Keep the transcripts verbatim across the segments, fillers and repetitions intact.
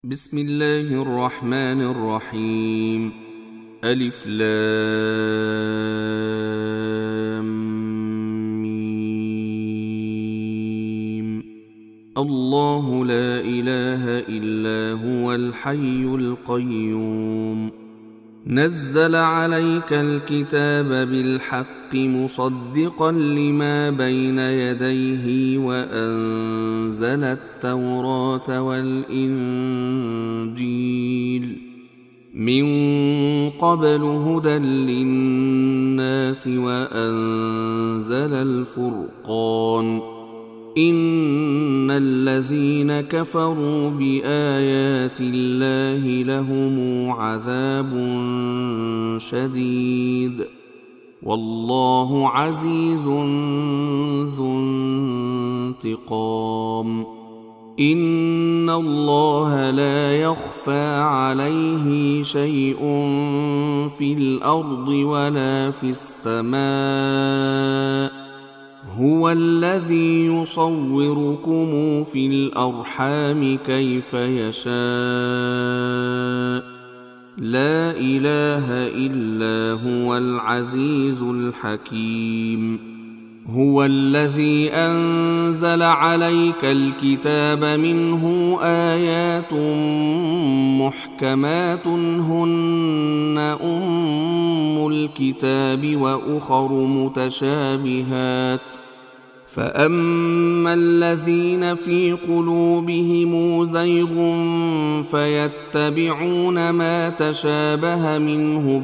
بسم الله الرحمن الرحيم. ألف لام ميم. الله لا إله إلا هو الحي القيوم. نزل عليك الكتاب بالحق مصدقا لما بين يديه وأنزل التوراة والإنجيل من قبل هدى للناس وأنزل الفرقان. إن الذين كفروا بآيات الله لهم عذاب شديد والله عزيز ذو انتقام. إن الله لا يخفى عليه شيء في الأرض ولا في السماء. هو الذي يصوركم في الأرحام كيف يشاء. لا إله إلا هو العزيز الحكيم. هو الذي أنزل عليك الكتاب منه آيات محكمات هن أم الكتاب وأخر متشابهات. فأما الذين في قلوبهم زيغ فيتبعون ما تشابه منه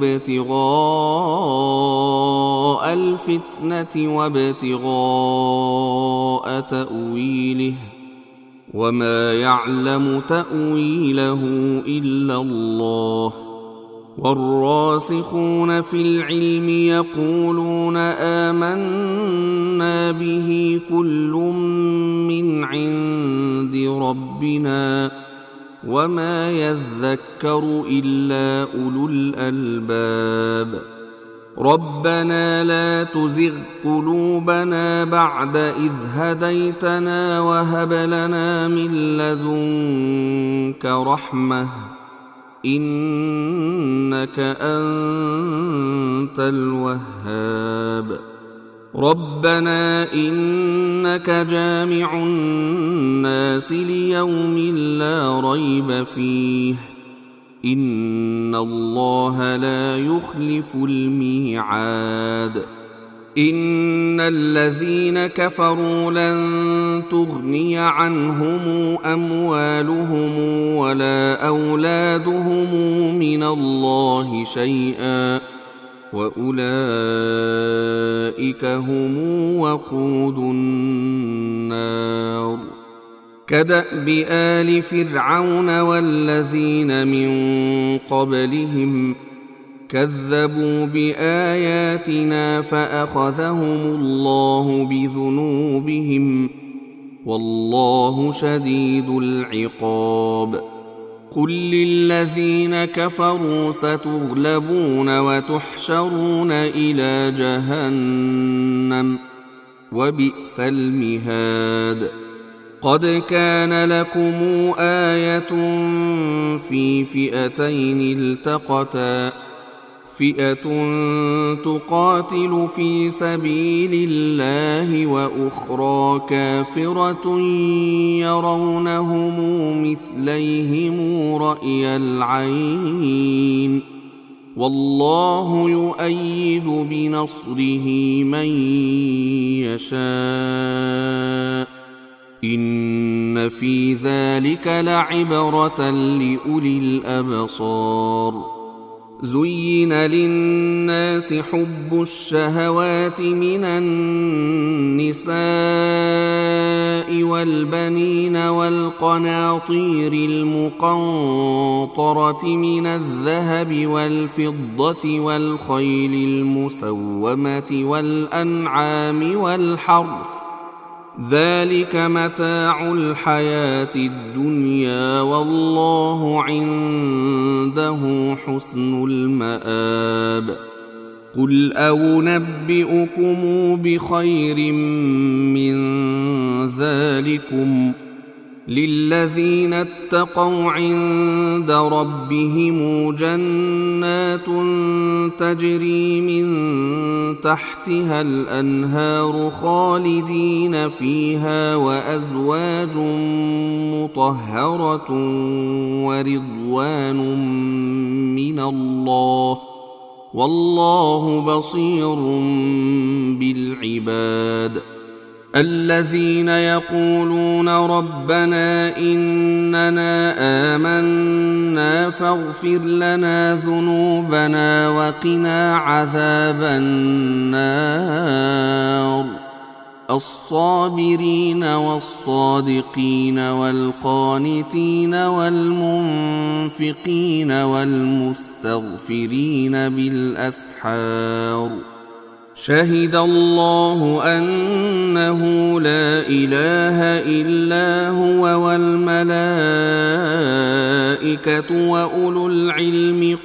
ابتغاء الفتنة وابتغاء تأويله وما يعلم تأويله إلا الله. والراسخون في العلم يقولون آمنا به كل من عند ربنا وما يذكر إلا أولو الألباب. ربنا لا تزغ قلوبنا بعد إذ هديتنا وهب لنا من لدنك رحمة إنك أنت الوهاب. ربنا إنك جامع الناس ليوم لا ريب فيه إن الله لا يخلف الميعاد. إن الذين كفروا لن تغني عنهم أموالهم ولا أولادهم من الله شيئا وأولئك هم وقود النار. كدأب آل فرعون والذين من قبلهم كذبوا بآياتنا فأخذهم الله بذنوبهم والله شديد العقاب. قل للذين كفروا ستغلبون وتحشرون إلى جهنم وبئس المهاد. قد كان لكم آية في فئتين التقتا فئة تقاتل في سبيل الله وأخرى كافرة يرونهم مثليهم رأي العين والله يؤيد بنصره من يشاء. إن في ذلك لعبرة لأولي الأبصار. زين للناس حب الشهوات من النساء والبنين والقناطير المقنطرة من الذهب والفضة والخيل المسومة والأنعام والحرث ذلك متاع الحياة الدنيا والله عنده حسن المآب. قل أنبئكم بخير من ذلكم للذين اتقوا عند ربهم جنات تجري من تحتها الأنهار خالدين فيها وأزواج مطهرة ورضوان من الله والله بصير بالعباد. الذين يقولون ربنا إننا آمنا فاغفر لنا ذنوبنا وقنا عذاب النار. الصابرين والصادقين والقانتين والمنفقين والمستغفرين بالأسحار. شهد الله أنه لا إله إلا هو والملائكة وأولو العلم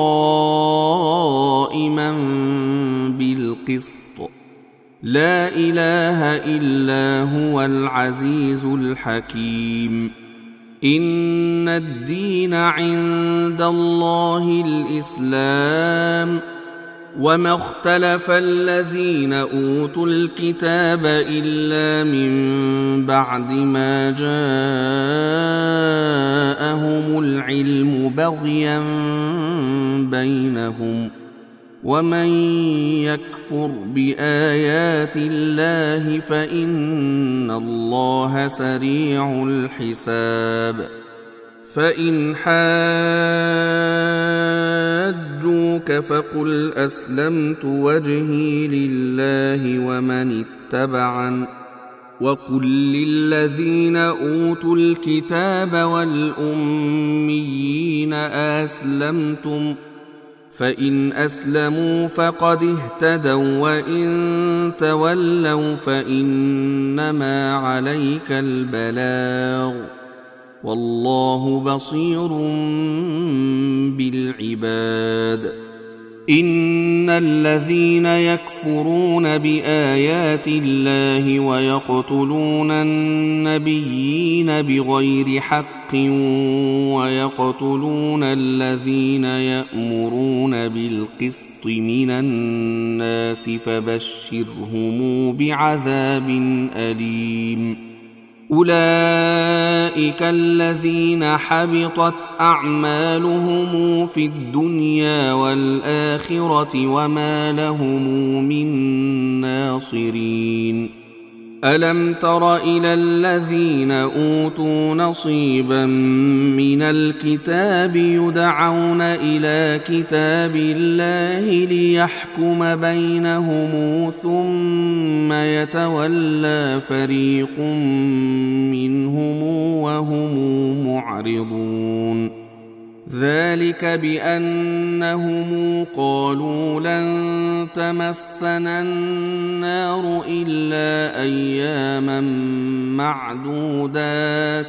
قائما بالقسط لا إله إلا هو العزيز الحكيم. إن الدين عند الله الإسلام وما اختلف الذين أوتوا الكتاب إلا من بعد ما جاءهم العلم بغيا بينهم ومن يكفر بآيات الله فإن الله سريع الحساب. فإن حاجوك فقل أسلمت وجهي لله ومن اتبعن وقل للذين أوتوا الكتاب والأميين أسلمتم فإن أسلموا فقد اهتدوا وإن تولوا فإنما عليك البلاغ والله بصير بالعباد. إن الذين يكفرون بآيات الله ويقتلون النبيين بغير حق ويقتلون الذين يأمرون بالقسط من الناس فبشرهم بعذاب أليم. أولئك الذين حبطت أعمالهم في الدنيا والآخرة وما لهم من ناصرين. ألم تر إلى الذين أوتوا نصيبا من الكتاب يدعون إلى كتاب الله ليحكم بينهم ثم يتولى فريق منهم وهم معرضون. ذلك بأنهم قالوا لن تمسنا النار إلا أياما معدودات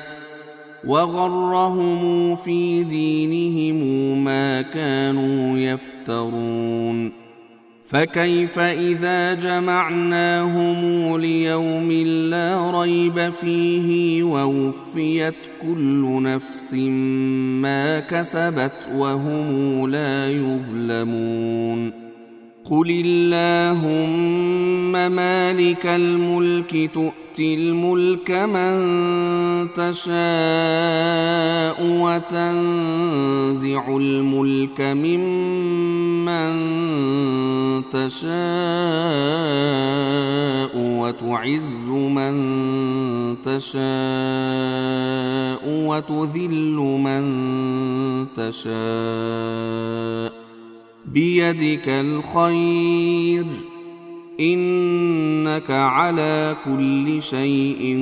وغرهم في دينهم ما كانوا يفترون. فكيف إذا جمعناهم ليوم لا ريب فيه ووفيت كل نفس ما كسبت وهم لا يظلمون. قل اللهم مالك الملك تؤتي الملك من تشاء وتنزع الملك ممن تشاء وتعز من تشاء وتذل من تشاء بيدك الخير إنك على كل شيء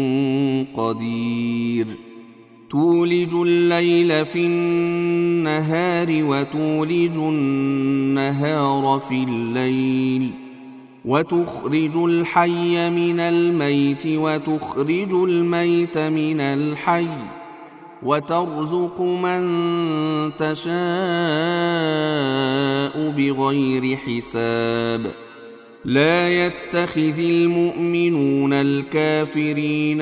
قدير. تولج الليل في النهار وتولج النهار في الليل وتخرج الحي من الميت وتخرج الميت من الحي وترزق من تشاء بغير حساب. لا يتخذ المؤمنون الكافرين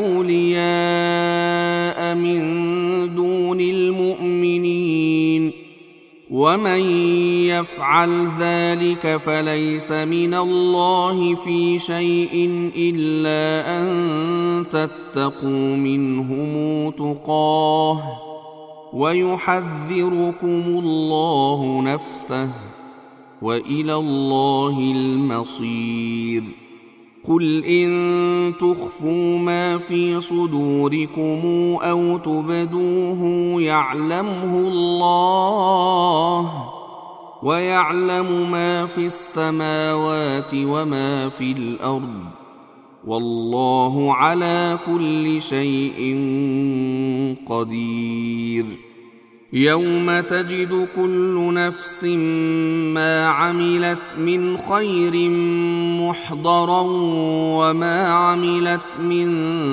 أولياء من دون المؤمنين ومن يفعل ذلك فليس من الله في شيء إلا أن تتقوا منهم تقاه ويحذركم الله نفسه وإلى الله المصير. قل إن تخفوا ما في صدوركم أو تبدوه يعلمه الله ويعلم ما في السماوات وما في الأرض والله على كل شيء قدير. يوم تجد كل نفس ما عملت من خير محضرا وما عملت من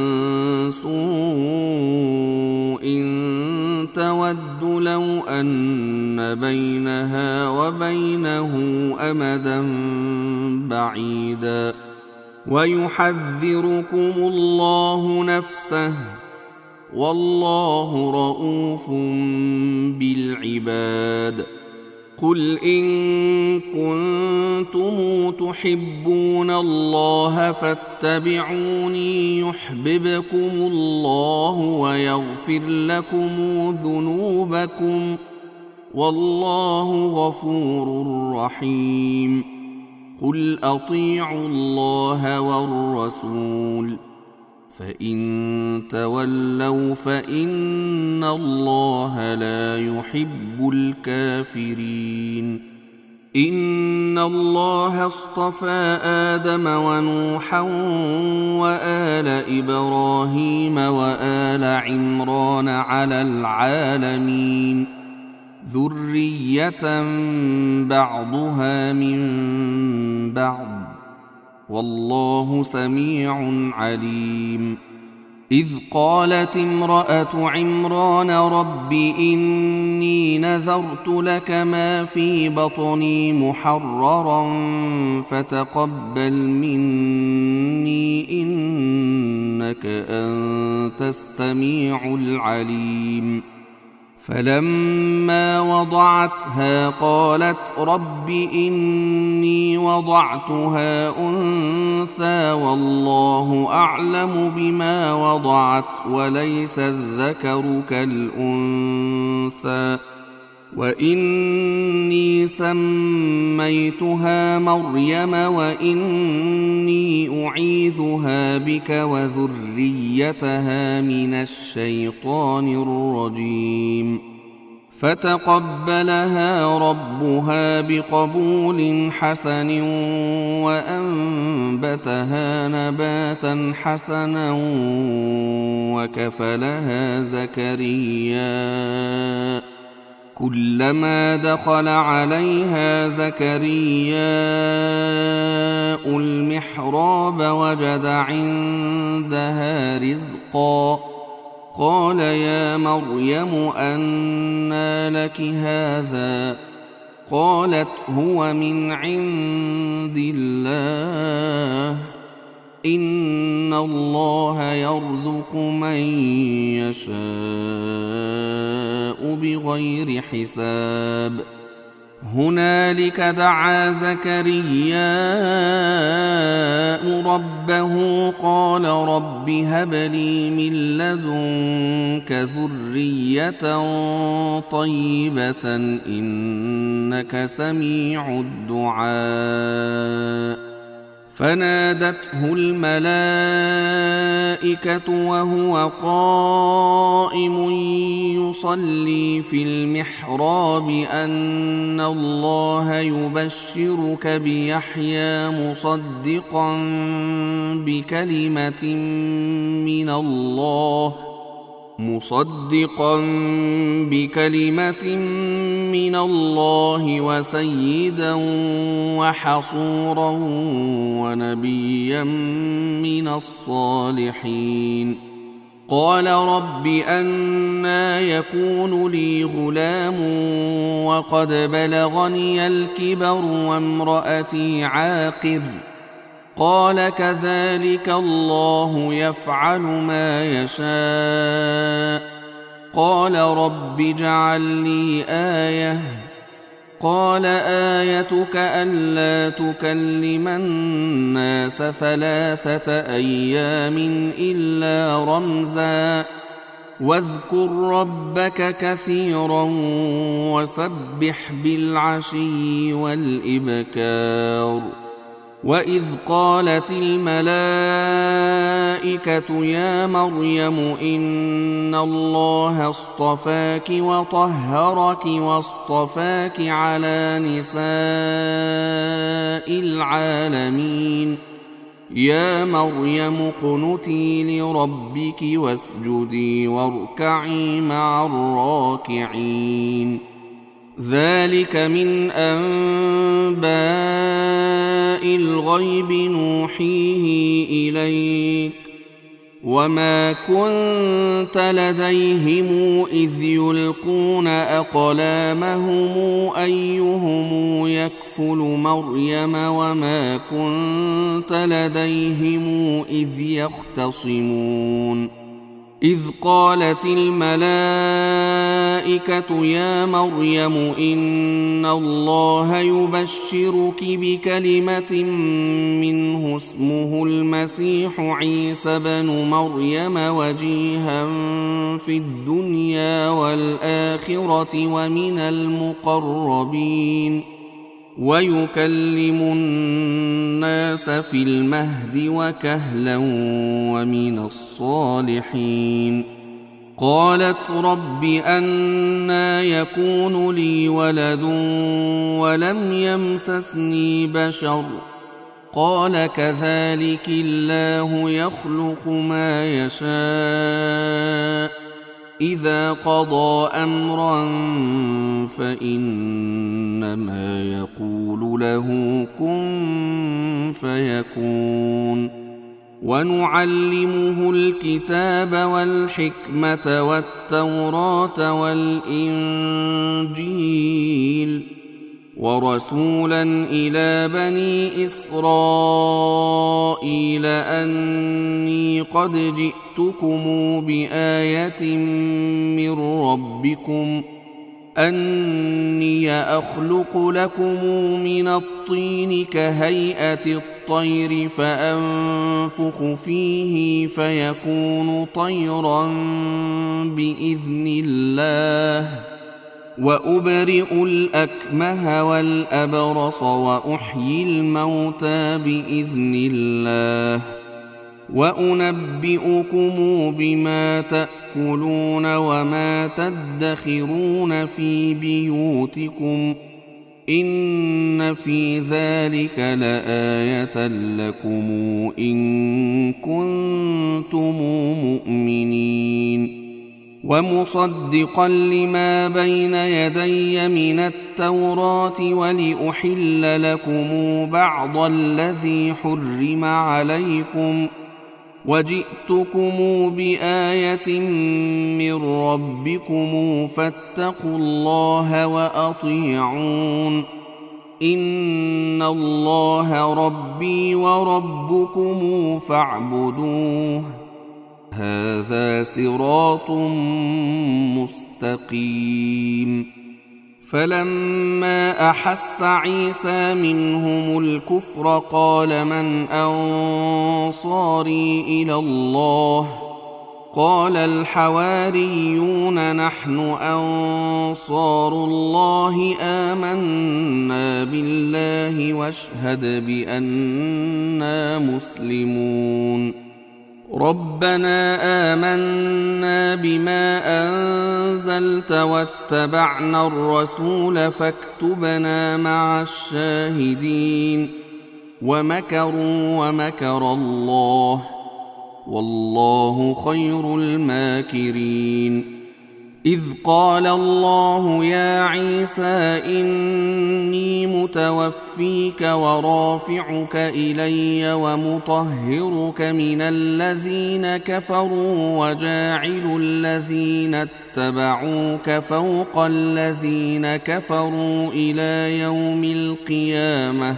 سوء تود لو أن بينها وبينه أمدا بعيدا ويحذركم الله نفسه والله رؤوف بالعباد. قل إن كنتم تحبون الله فاتبعوني يحببكم الله ويغفر لكم ذنوبكم والله غفور رحيم. قل أطيعوا الله والرسول فإن تولوا فإن الله لا يحب الكافرين. إن الله اصطفى آدم ونوحا وآل إبراهيم وآل عمران على العالمين ذرية بعضها من بعض والله سميع عليم. إذ قالت امرأة عمران رب إني نذرت لك ما في بطني محررا فتقبل مني إنك أنت السميع العليم. فلما وضعتها قالت رب إني وضعتها أنثى والله أعلم بما وضعت وليس الذكر كالأنثى وإني سميتها مريم وإني أعيذها بك وذريتها من الشيطان الرجيم. فتقبلها ربها بقبول حسن وأنبتها نباتا حسنا وكفلها زكريا كلما دخل عليها زكرياء المحراب وجد عندها رزقا قال يا مريم أنى لك هذا قالت هو من عند الله إن الله يرزق من يشاء بغير حساب. هنالك دعا زكرياء ربه قال رب هب لي من لدنك ذرية طيبة إنك سميع الدعاء. فنادته الملائكة وهو قائم يصلي في المحراب أن الله يبشرك بيحيى مصدقا بكلمة من الله مصدقا بكلمة من الله وسيدا وحصورا ونبيا من الصالحين. قال رب أنى يكون لي غلام وقد بلغني الكبر وامرأتي عاقر قال كذلك الله يفعل ما يشاء قال رب اجعل لي آية قال آيتك ألا تكلم الناس ثلاثة أيام إلا رمزا واذكر ربك كثيرا وسبح بالعشي والإبكار وإذ قالت الملائكة يا مريم إن الله اصطفاك وطهرك واصطفاك على نساء العالمين يا مريم اقنتي لربك واسجدي واركعي مع الراكعين ذلك من أنباء الغيب نوحيه إليك وما كنت لديهم إذ يلقون أقلامهم أيهم يكفل مريم وما كنت لديهم إذ يختصمون إذ قالت الملائكة يا مريم إن الله يبشرك بكلمة منه اسمه المسيح عيسى بن مريم وجيها في الدنيا والآخرة ومن المقربين ويكلم الناس في المهد وكهلا ومن الصالحين قالت رب أنى يكون لي ولد ولم يمسسني بشر قال كذلك الله يخلق ما يشاء إذا قضى أمرا فإنما يقول له كن فيكون ونعلمه الكتاب والحكمة والتوراة والإنجيل ورسولا إلى بني إسرائيل أني قد جئتكم بآية من ربكم أني أخلق لكم من الطين كهيئة الطير فأنفخ فيه فيكون طيرا بإذن الله وأبرئ الأكمه والأبرص وأحيي الموتى بإذن الله وأنبئكم بما تأكلون وما تدخرون في بيوتكم إن في ذلك لآية لكم إن كنتم مؤمنين ومصدقا لما بين يدي من التوراة ولأحل لكم بعض الذي حرم عليكم وجئتكم بآية من ربكم فاتقوا الله وأطيعون إن الله ربي وربكم فاعبدوه هذا صراط مستقيم فلما أحس عيسى منهم الكفر قال من أنصاري إلى الله قال الحواريون نحن أنصار الله آمنا بالله واشهد بأننا مسلمون ربنا آمنا بما أنزلت واتبعنا الرسول فاكتبنا مع الشاهدين ومكروا ومكر الله والله خير الماكرين إذ قال الله يا عيسى إني متوفيك ورافعك إلي ومطهرك من الذين كفروا وجاعل الذين اتبعوك فوق الذين كفروا إلى يوم القيامة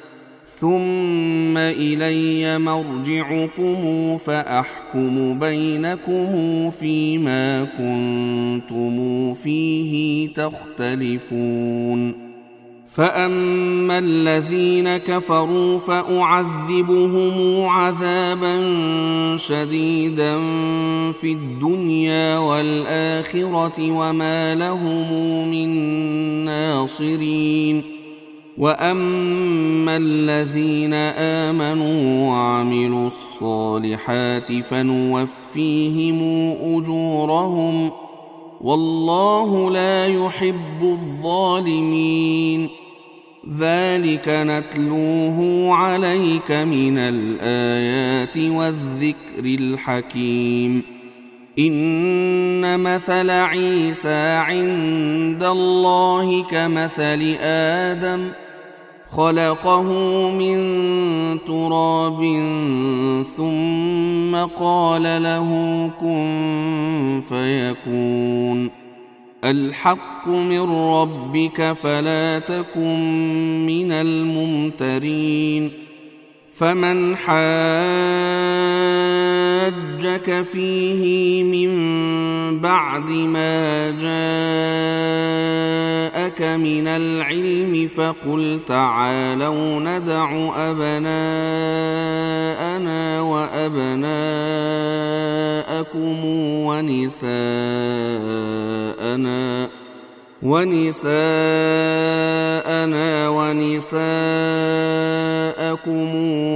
ثم إلي مرجعكم فأحكم بينكم فيما كنتم فيه تختلفون فأما الذين كفروا فأعذبهم عذابا شديدا في الدنيا والآخرة وما لهم من ناصرين وأما الذين آمنوا وعملوا الصالحات فنوفيهم أجورهم والله لا يحب الظالمين ذلك نتلوه عليك من الآيات والذكر الحكيم إن مثل عيسى عند الله كمثل آدم خلقه من تراب ثم قال له كن فيكون الحق من ربك فلا تكن من الممترين فمن حاجك فيه من بعد ما جاءك من العلم فقل تعالوا ندع أبناءنا وأبناءكم ونساءنا ونساءنا ونساءكم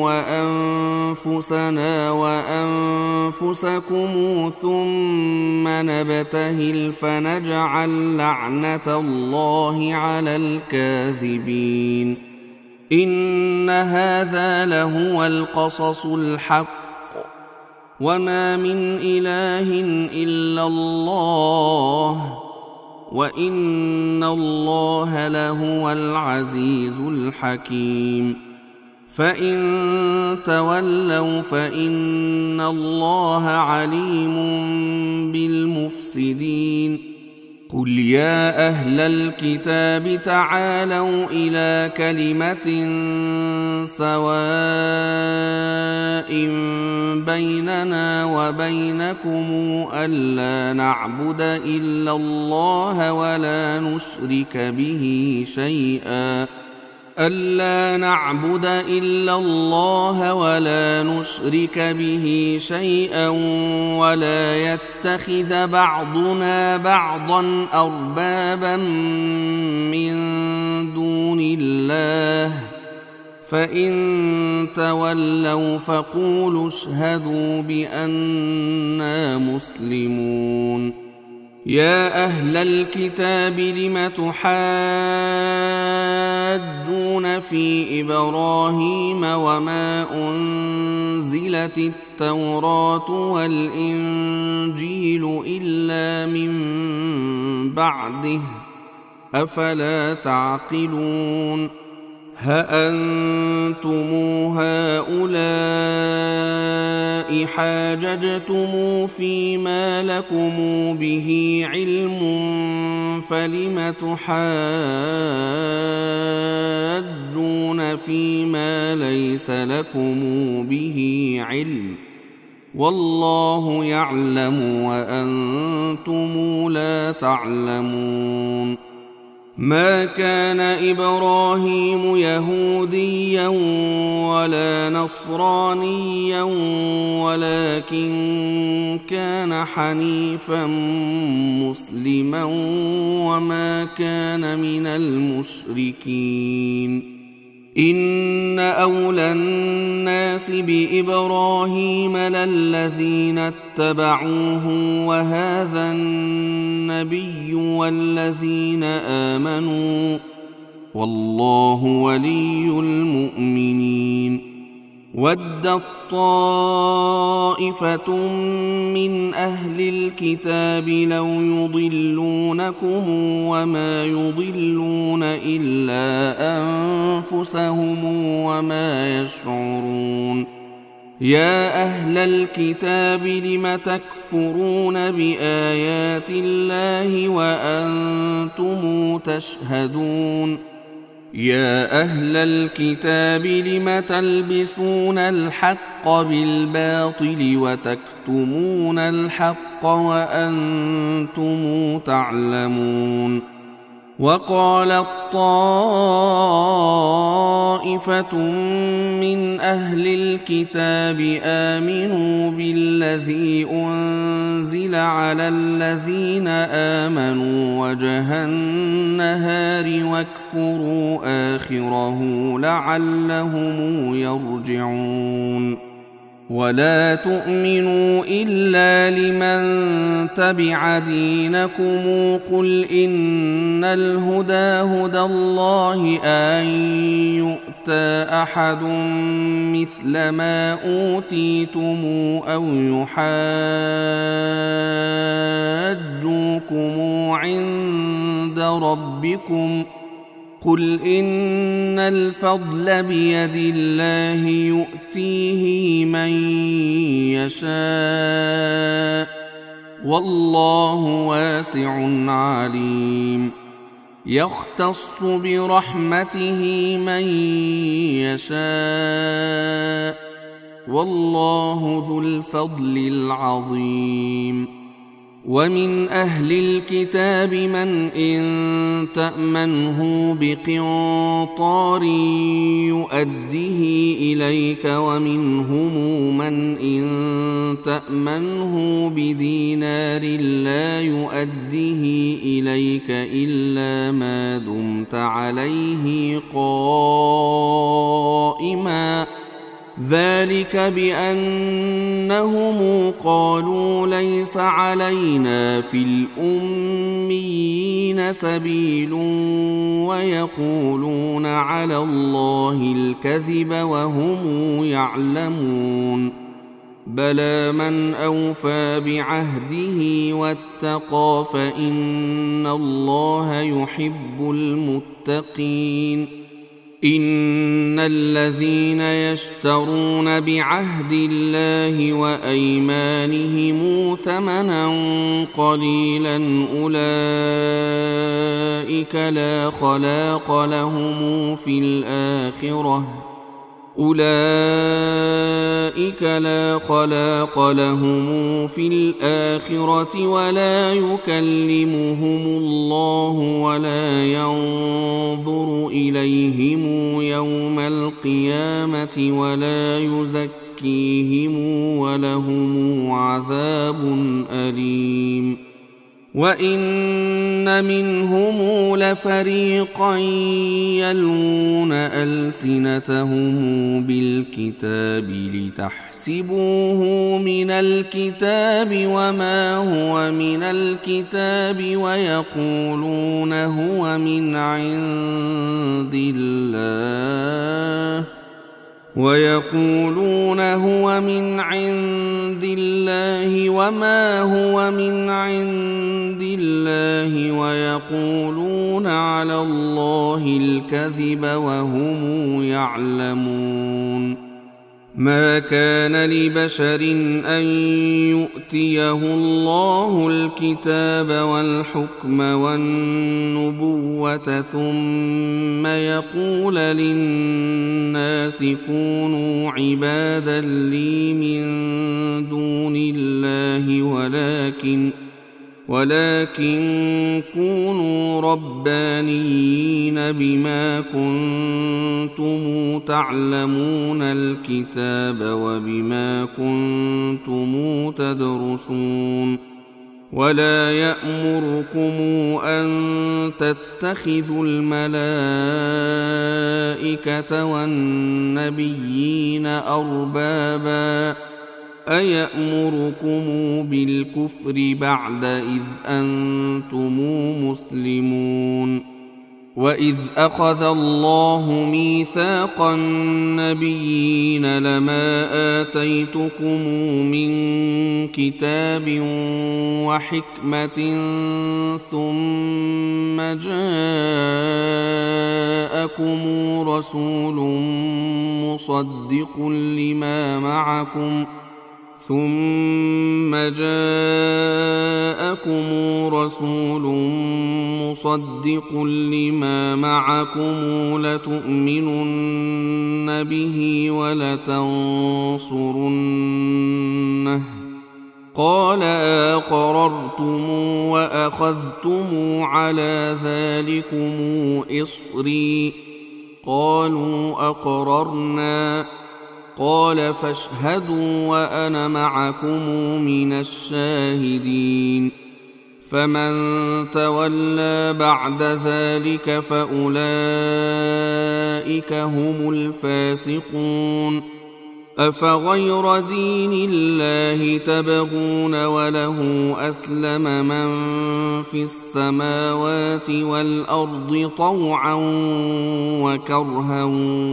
وأنفسنا وأنفسكم ثم نبتهل فنجعل لعنة الله على الكاذبين إن هذا لهو القصص الحق وما من إله إلا الله وإن الله لهو العزيز الحكيم فإن تولوا فإن الله عليم بالمفسدين قل يا أهل الكتاب تعالوا إلى كلمة سواء بيننا وبينكم ألا نعبد إلا الله ولا نشرك به شيئا ألا نعبد إلا الله ولا نشرك به شيئا ولا يتخذ بعضنا بعضا أربابا من دون الله فإن تولوا فقولوا اشهدوا بأننا مسلمون يا أهل الكتاب لم تحاجون في إبراهيم وما أنزلت التوراة والإنجيل إلا من بعده أفلا تعقلون ها أنتم هؤلاء حاججتم فيما لكم به علم فلم تحاجون فيما ليس لكم به علم والله يعلم وأنتم لا تعلمون ما كان إبراهيم يهوديا ولا نصرانيا ولكن كان حنيفا مسلما وما كان من المشركين إن أولى الناس بإبراهيم للذين اتبعوه وهذا النبي والذين آمنوا والله ولي المؤمنين ودت طائفة من أهل الكتاب لو يضلونكم وما يضلون إلا أنفسهم وما يشعرون يا أهل الكتاب لم تكفرون بآيات الله وأنتم تشهدون يا أهل الكتاب لم تلبسون الحق بالباطل وتكتمون الحق وأنتم تعلمون وقالت طائفة من أهل الكتاب آمنوا بالذي أنزل على الذين آمنوا وجه النهار واكفروا آخره لعلهم يرجعون ولا تؤمنوا إلا لمن تبع دينكم قل إن الهدى هدى الله أن يؤتى أحد مثل ما أوتيتم أو يحاجوكم عند ربكم قل إن الفضل بيد الله يؤتيه من يشاء والله واسع عليم يختص برحمته من يشاء والله ذو الفضل العظيم ومن أهل الكتاب من إن تأمنه بقنطار يؤده إليك ومنهم من إن تأمنه بدينار لا يؤده إليك إلا ما دمت عليه قائما ذلك بأنهم قالوا ليس علينا في الأميين سبيل ويقولون على الله الكذب وهم يعلمون بلى من أوفى بعهده واتقى فإن الله يحب المتقين إن الذين يشترون بعهد الله وأيمانهم ثمنا قليلا أولئك لا خلاق لهم في الآخرة أولئك لا خلاق لهم في الآخرة ولا يكلمهم الله ولا ينظر إليهم يوم القيامة ولا يزكيهم ولهم عذاب أليم وإن منهم لفريقا يلوون ألسنتهم بالكتاب لتحسبوه من الكتاب وما هو من الكتاب ويقولون هو من عند الله ويقولون هو من عند الله وما هو من عند الله ويقولون على الله الكذب وهم يعلمون ما كان لبشر أن يؤتيه الله الكتاب والحكم والنبوة ثم يقول للناس كونوا عبادا لي من دون الله ولكن ولكن كونوا ربانيين بما كنتم تعلمون الكتاب وبما كنتم تدرسون ولا يأمركم أن تتخذوا الملائكة والنبيين أربابا أيأمركم بالكفر بعد إذ أنتم مسلمون وإذ أخذ الله ميثاق النبيين لما آتيتكم من كتاب وحكمة ثم جاءكم رسول مصدق لما معكم ثم جاءكم رسول مصدق لما معكم لتؤمنن به ولتنصرنه قال أقررتم وأخذتم على ذلكم إصري قالوا أقررنا قال فاشهدوا وأنا معكم من الشاهدين فمن تولى بعد ذلك فأولئك هم الفاسقون أفغير دين الله تبغون وله أسلم من في السماوات والأرض طوعا وكرها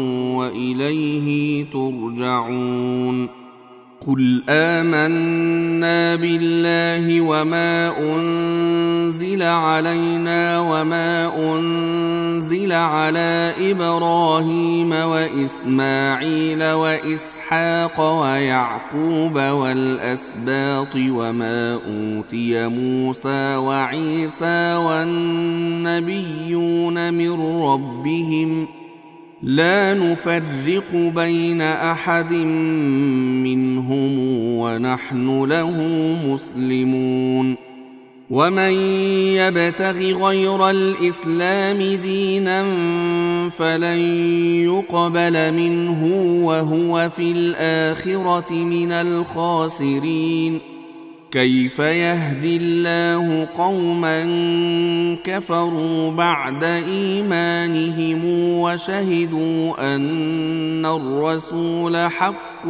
وإليه ترجعون قل آمنا بالله وما أنزل علينا وما أنزل على إبراهيم وإسماعيل وإسحاق ويعقوب والأسباط وما أوتي موسى وعيسى والنبيون من ربهم لا نفرق بين أحد منهم ونحن له مسلمون ومن يبتغ غير الإسلام دينا فلن يقبل منه وهو في الآخرة من الخاسرين كيف يهدي الله قوما كفروا بعد إيمانهم وشهدوا أن الرسول حق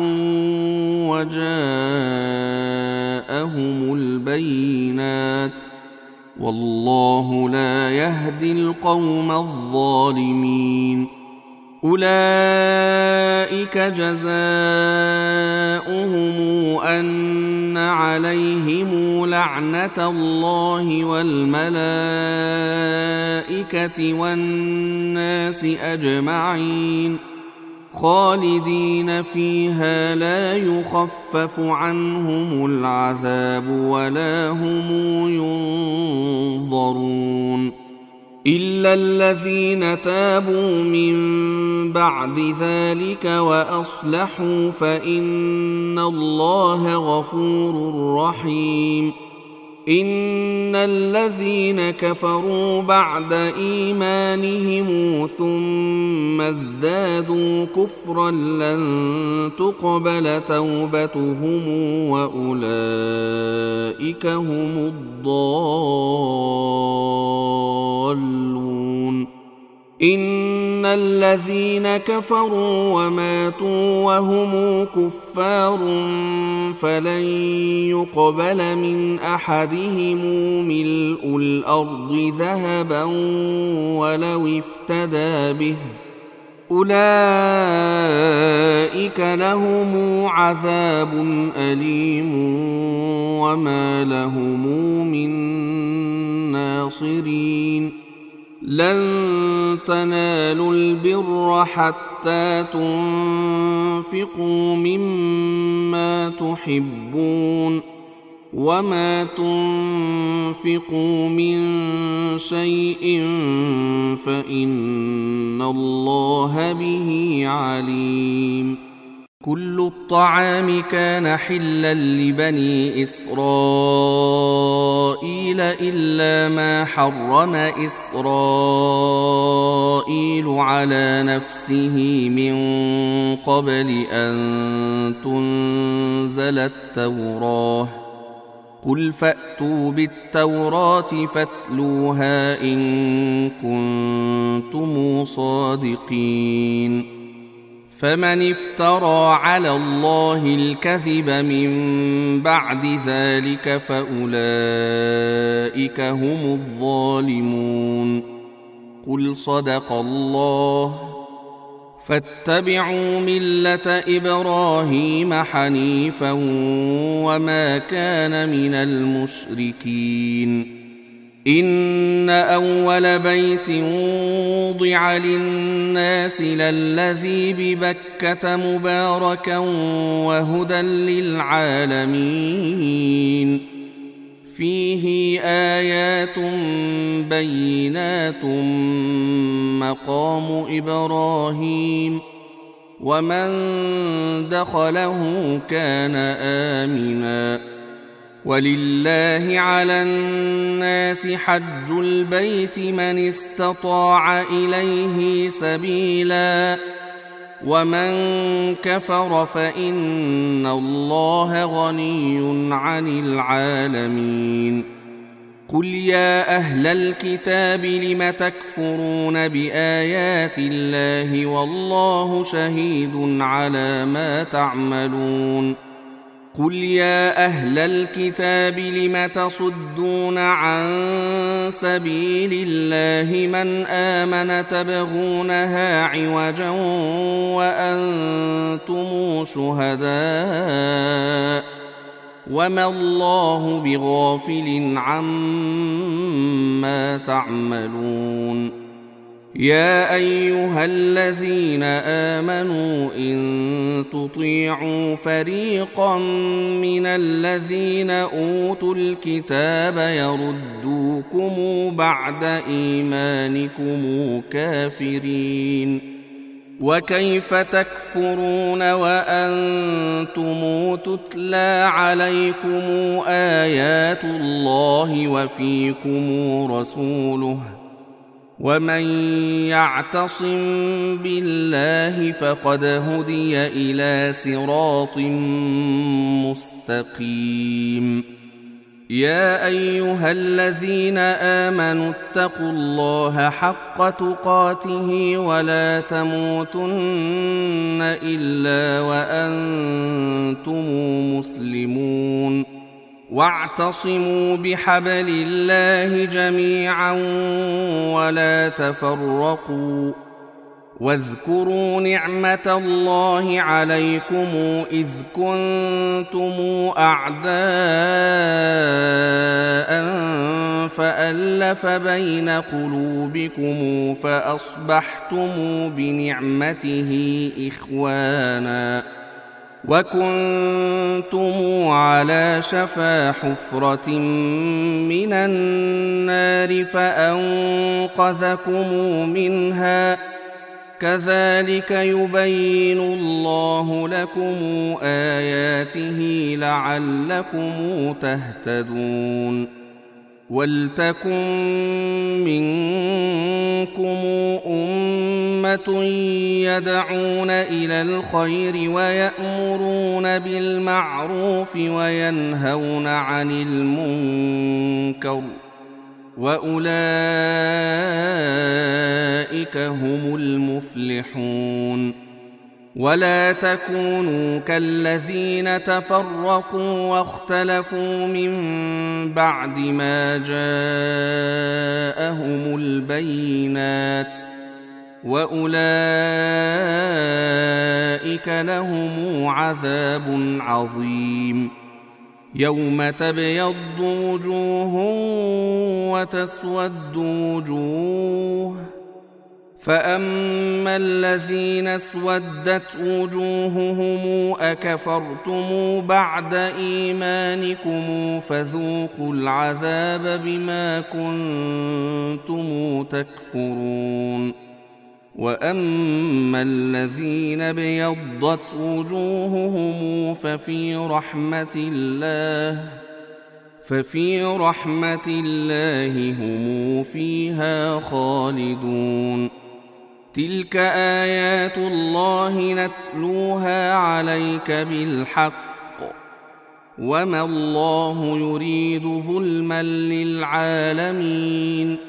وجاءهم البينات والله لا يهدي القوم الظالمين أولئك جزاؤهم أن عليهم لعنة الله والملائكة والناس أجمعين خالدين فيها لا يخفف عنهم العذاب ولا هم ينظرون إلا الذين تابوا من بعد ذلك وأصلحوا فإن الله غفور رحيم إن الذين كفروا بعد إيمانهم ثم ازدادوا كفرا لن تقبل توبتهم وأولئك هم الضالون إن الذين كفروا وماتوا وهم كفار فلن يقبل من أحدهم ملء الأرض ذهبا ولو افتدى به أولئك لهم عذاب أليم وما لهم من ناصرين لن تنالوا البر حتى تنفقوا مما تحبون وما تنفقوا من شيء فإن الله به عليم كل الطعام كان حلا لبني إسرائيل إلا ما حرم إسرائيل على نفسه من قبل أن تنزل التوراة قل فأتوا بالتوراة فاتلوها إن كنتم صادقين فمن افترى على الله الكذب من بعد ذلك فأولئك هم الظالمون قل صدق الله. فاتبعوا ملة إبراهيم حنيفا وما كان من المشركين. إن أول بيت وضع للناس للذي ببكة مباركا وهدى للعالمين، فيه آيات بينات مقام إبراهيم ومن دخله كان آمنا. ولله على الناس حج البيت من استطاع إليه سبيلا ومن كفر فإن الله غني عن العالمين. قل يا أهل الكتاب لم تكفرون بآيات الله والله شهيد على ما تعملون. قل يا أهل الكتاب لم تصدون عن سبيل الله من آمن تبغونها عوجا وأنتم شهداء وما الله بغافل عما تعملون. يا أيها الذين آمنوا إن تطيعوا فريقا من الذين أوتوا الكتاب يردوكم بعد إيمانكم كافرين، وكيف تكفرون وأنتم تتلى عليكم آيات الله وفيكم رسوله، ومن يعتصم بالله فقد هدي إلى صراط مستقيم. يا أيها الذين آمنوا اتقوا الله حق تقاته ولا تموتن إلا وأنتم مسلمون. واعتصموا بحبل الله جميعا ولا تفرقوا. واذكروا نعمة الله عليكم إذ كنتم أعداء فألف بين قلوبكم فأصبحتم بنعمته إخوانا، وكنتم على شفا حفرة من النار فأنقذكم منها. كذلك يبين الله لكم آياته لعلكم تهتدون. ولتكن منكم أمة يدعون إلى الخير ويأمرون بالمعروف وينهون عن المنكر، وأولئك هم المفلحون. ولا تكونوا كالذين تفرقوا واختلفوا من بعد ما جاءهم البينات، وأولئك لهم عذاب عظيم. يوم تبيض وجوه وتسود وجوه، فأما الذين اسودت وجوههم أكفرتم بعد إيمانكم فذوقوا العذاب بما كنتم تكفرون. وأما الذين ابيضت وجوههم ففي رحمة الله ففي رحمة الله هم فيها خالدون. تلك آيات الله نتلوها عليك بالحق، وما الله يريد ظلما للعالمين.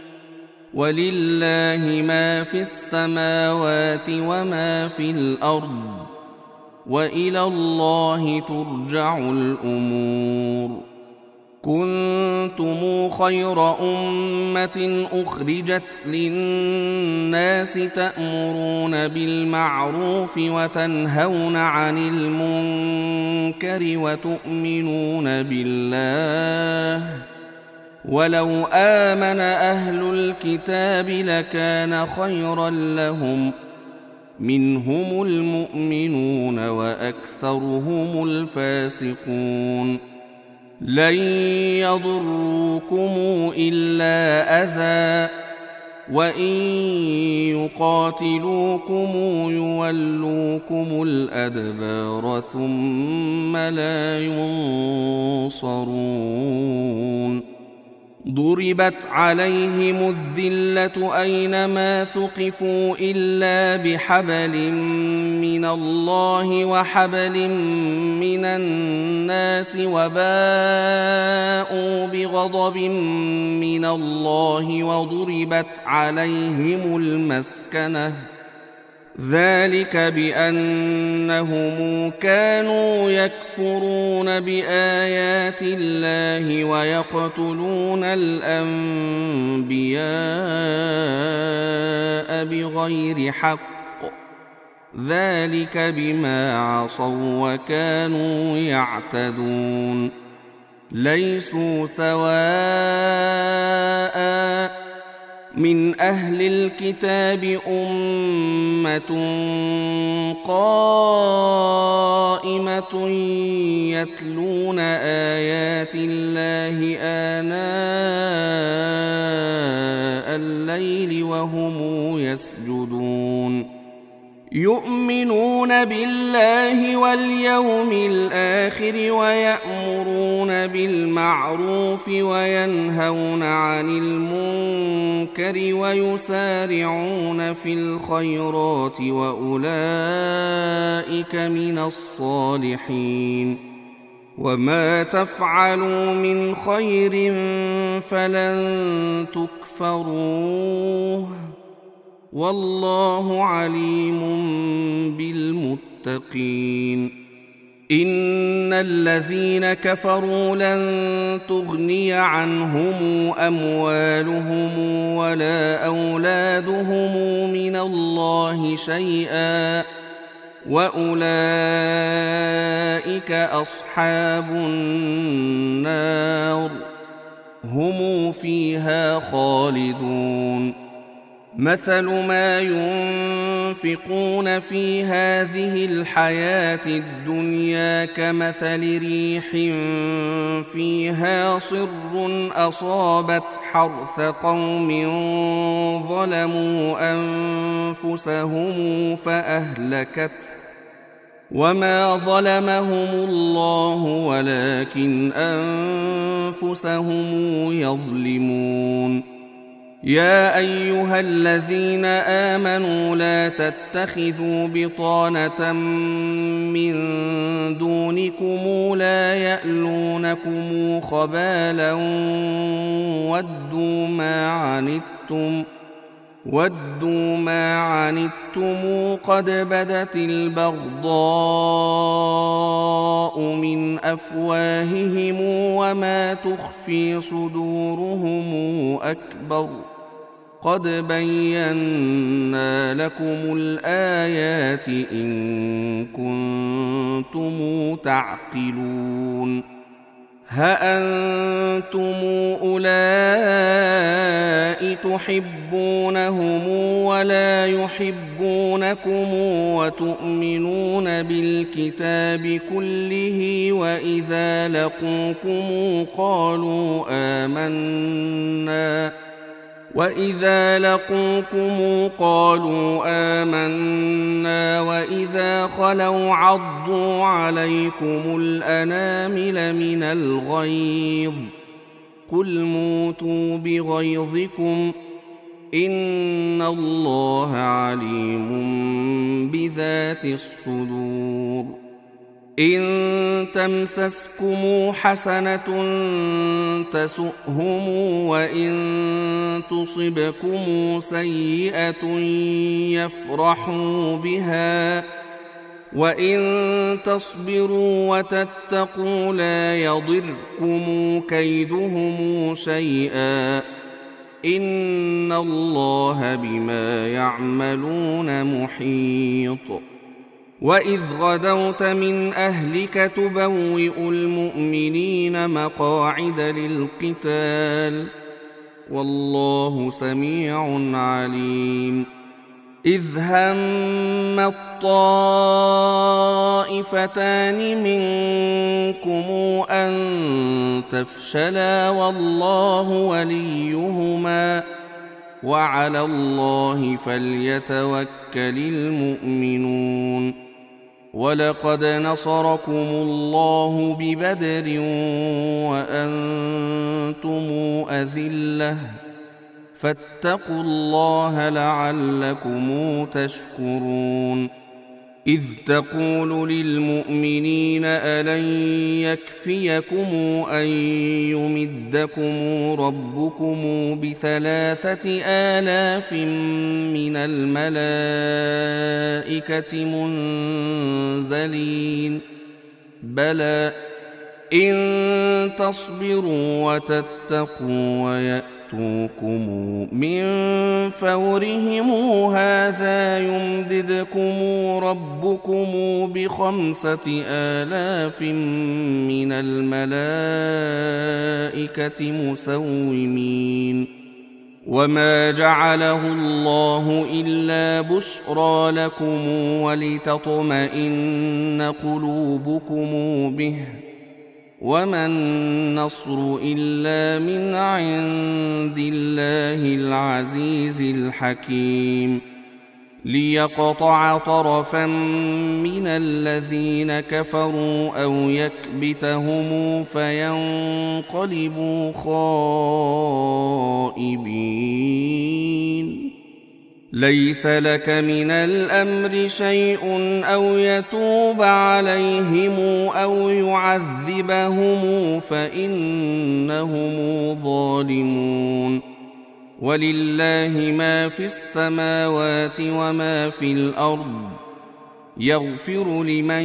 ولله ما في السماوات وما في الأرض، وإلى الله ترجع الأمور. كنتم خير أمة أخرجت للناس تأمرون بالمعروف وتنهون عن المنكر وتؤمنون بالله ولو آمن أهل الكتاب لكان خيرا لهم منهم المؤمنون وأكثرهم الفاسقون لن يضروكم إلا أذى وإن يقاتلوكم يولوكم الأدبار ثم لا ينصرون ضربت عليهم الذلة أينما ثقفوا إلا بحبل من الله وحبل من الناس وباءوا بغضب من الله وضربت عليهم المسكنة ذلك بأنهم كانوا يكفرون بآيات الله ويقتلون الأنبياء بغير حق ذلك بما عصوا وكانوا يعتدون ليسوا سواء من أهل الكتاب أمة قائمة يتلون آيات الله آناء الليل وهم يسجدون يؤمنون بالله واليوم الآخر ويأمرون بالمعروف وينهون عن المنكر ويسارعون في الخيرات وأولئك من الصالحين وما تفعلوا من خير فلن تكفروه والله عليم بالمتقين إن الذين كفروا لن تغني عنهم أموالهم ولا أولادهم من الله شيئا وأولئك أصحاب النار هم فيها خالدون مثل ما ينفقون في هذه الحياة الدنيا كمثل ريح فيها صر أصابت حرث قوم ظلموا أنفسهم فأهلكته وما ظلمهم الله ولكن أنفسهم يظلمون يا أيها الذين آمنوا لا تتخذوا بطانة من دونكم لا يألونكم خبالا ودوا ما عنتم ودوا ما عنتم قد بدت البغضاء من أفواههم وما تخفي صدورهم أكبر قد بينا لكم الآيات إن كنتم تعقلون ها أنتم أولئك تحبونهم ولا يحبونكم وتؤمنون بالكتاب كله وإذا لقوكم قالوا آمنا وإذا لقوكم قالوا آمنا وإذا خلوا عضوا عليكم الأنامل من الغيظ قل موتوا بغيظكم إن الله عليم بذات الصدور إن تمسسكم حسنة تسؤهم وإن تصبكم سيئة يفرحوا بها وإن تصبروا وتتقوا لا يضركم كيدهم شيئا إن الله بما يعملون محيط. وإذ غدوت من أهلك تبوئ المؤمنين مقاعد للقتال والله سميع عليم. إذ هم الطائفتان منكم أن تفشلا والله وليهما وعلى الله فليتوكل المؤمنون. ولقد نصركم الله ببدر وأنتم أذلة فاتقوا الله لعلكم تشكرون. إذ تقول للمؤمنين ألن يكفيكم أن يمدكم ربكم بثلاثة آلاف من الملائكة منزلين بلى إن تصبروا وتتقوا ويأتوكم من فورهم هذا يمددكم ربكم بخمسة آلاف من الملائكة مسومين. وما جعله الله إلا بشرى لكم ولتطمئن قلوبكم به وما النصر إلا من عند الله العزيز الحكيم. ليقطع طرفا من الذين كفروا أو يكبتهم فينقلبوا خائبين. ليس لك من الأمر شيء أو يتوب عليهم أو يعذبهم فإنهم ظالمون. ولله ما في السماوات وما في الأرض يغفر لمن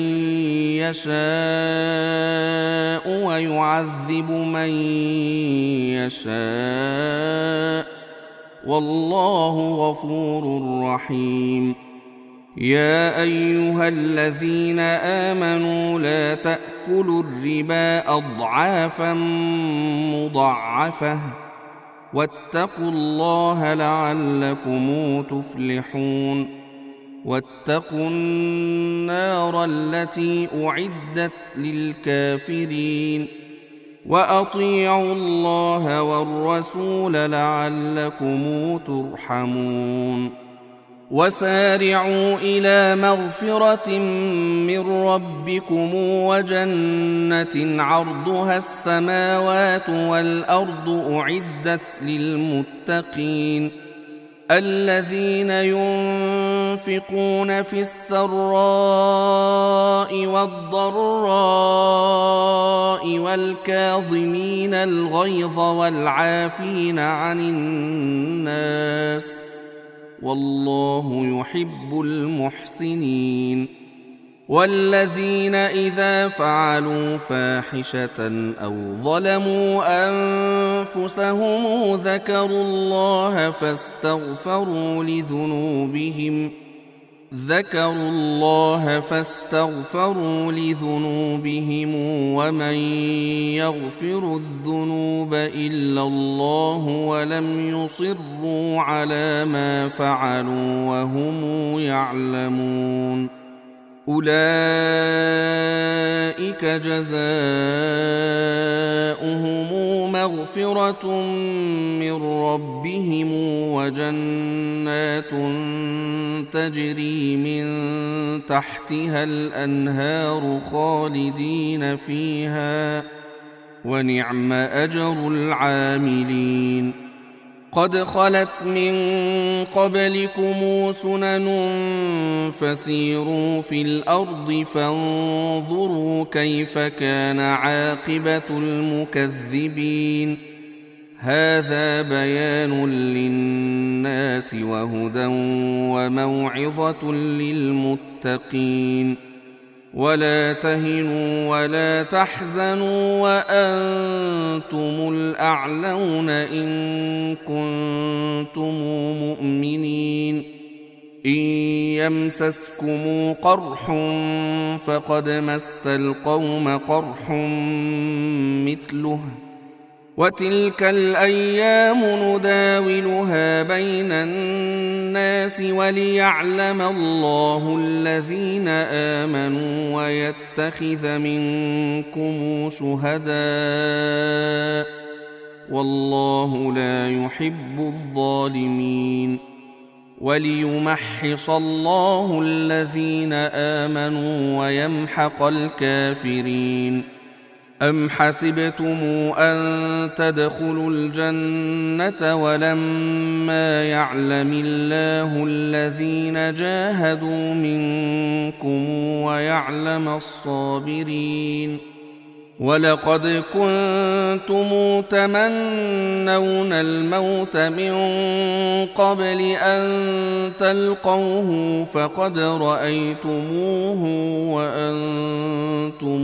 يشاء ويعذب من يشاء والله غفور رحيم. يا أيها الذين آمنوا لا تأكلوا الربا أضعافا مضاعفة واتقوا الله لعلكم تفلحون. واتقوا النار التي أعدت للكافرين وأطيعوا الله والرسول لعلكم ترحمون. وسارعوا إلى مغفرة من ربكم وجنة عرضها السماوات والأرض أعدت للمتقين الذين ينفقون في السراء والضراء والكاظمين الغيظ والعافين عن الناس والله يحب المحسنين. والذين إذا فعلوا فاحشة أو ظلموا أنفسهم ذكروا الله فاستغفروا لذنوبهم ذكروا الله فاستغفروا لذنوبهم ومن يغفر الذنوب إلا الله ولم يصروا على ما فعلوا وهم يعلمون. أولئك جزاؤهم مغفرة من ربهم وجنات تجري من تحتها الأنهار خالدين فيها ونعم أجر العاملين. قد خلت من قبلكم سنن فسيروا في الأرض فانظروا كيف كان عاقبة المكذبين. هذا بيان للناس وهدى وموعظة للمتقين. ولا تهنوا ولا تحزنوا وأنتم الأعلون إن كنتم مؤمنين إن يمسسكم قرح فقد مس القوم قرح مثله وتلك الأيام نداولها بين الناس وليعلم الله الذين آمنوا ويتخذ منكم شهداء والله لا يحب الظالمين وليمحص الله الذين آمنوا ويمحق الكافرين أم حسبتم أن تدخلوا الجنة ولما يعلم الله الذين جاهدوا منكم ويعلم الصابرين ولقد كنتم تمنون الموت من قبل أن تلقوه فقد رأيتموه وأنتم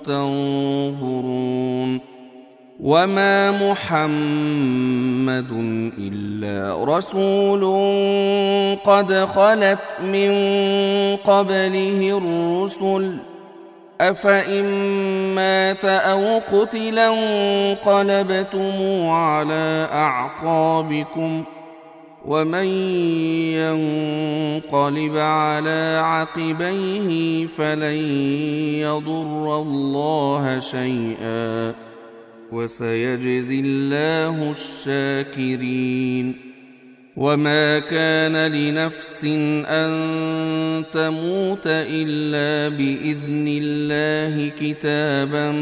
تنظرون وما محمد إلا رسول قد خلت من قبله الرسل أفإن مات أو قتلا انقلبتم على أعقابكم ومن ينقلب على عقبيه فلن يضر الله شيئا وسيجزي الله الشاكرين وما كان لنفس أن تموت إلا بإذن الله كتابا